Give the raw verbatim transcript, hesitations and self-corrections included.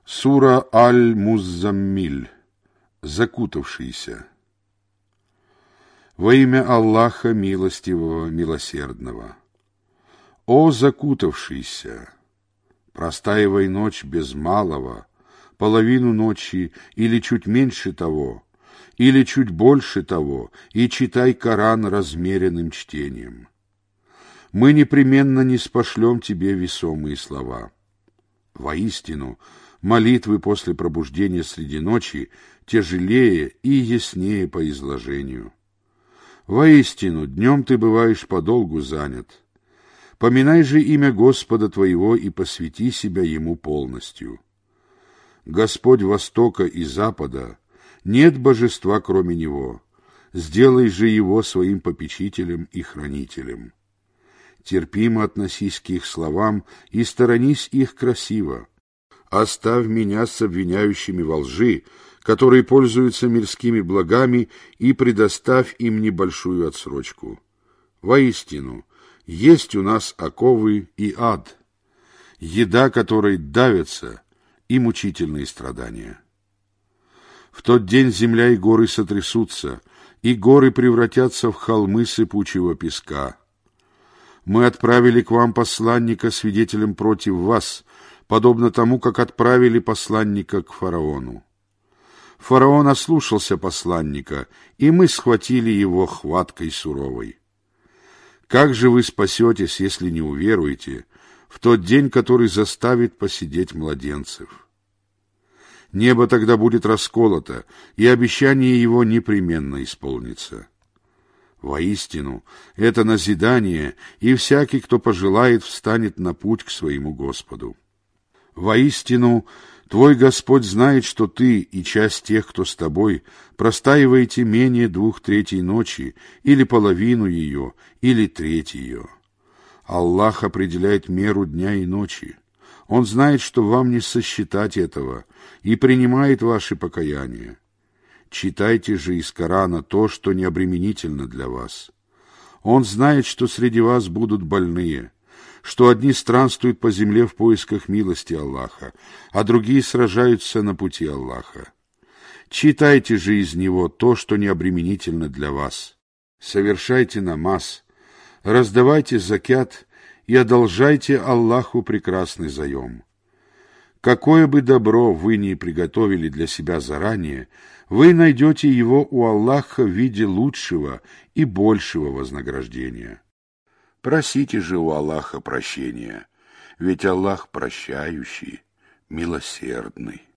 Сура Аль-Муззаммиль, закутавшийся. Во имя Аллаха Милостивого, Милосердного. О закутавшийся! Простаивай ночь без малого, половину ночи или чуть меньше того, или чуть больше того, и читай Коран размеренным чтением. Мы непременно ниспошлем тебе весомые слова. Воистину, молитвы после пробуждения среди ночи тяжелее и яснее по изложению. Воистину, днем ты бываешь подолгу занят. Поминай же имя Господа твоего и посвяти себя Ему полностью. Господь Востока и Запада, нет божества кроме Него. Сделай же Его своим попечителем и хранителем. Терпимо относись к их словам и сторонись их красиво. Оставь меня с обвиняющими во лжи, которые пользуются мирскими благами, и предоставь им небольшую отсрочку. Воистину, есть у нас оковы и ад, еда которой давится, и мучительные страдания. В тот день земля и горы сотрясутся, и горы превратятся в холмы сыпучего песка. Мы отправили к вам посланника свидетелем против вас, подобно тому, как отправили посланника к фараону. Фараон ослушался посланника, и мы схватили его хваткой суровой. Как же вы спасетесь, если не уверуете, в тот день, который заставит посидеть младенцев? Небо тогда будет расколото, и обещание его непременно исполнится. Воистину, это назидание, и всякий, кто пожелает, встанет на путь к своему Господу. Воистину, твой Господь знает, что ты и часть тех, кто с тобой, простаиваете менее двух третей ночи, или половину ее, или треть ее. Аллах определяет меру дня и ночи. Он знает, что вам не сосчитать этого, и принимает ваши покаяния. Читайте же из Корана то, что необременительно для вас. Он знает, что среди вас будут больные, что одни странствуют по земле в поисках милости Аллаха, а другие сражаются на пути Аллаха. Читайте же из него то, что необременительно для вас. Совершайте намаз, раздавайте закят и одолжайте Аллаху прекрасный заем. Какое бы добро вы ни приготовили для себя заранее, вы найдете его у Аллаха в виде лучшего и большего вознаграждения. Просите же у Аллаха прощения, ведь Аллах прощающий, милосердный.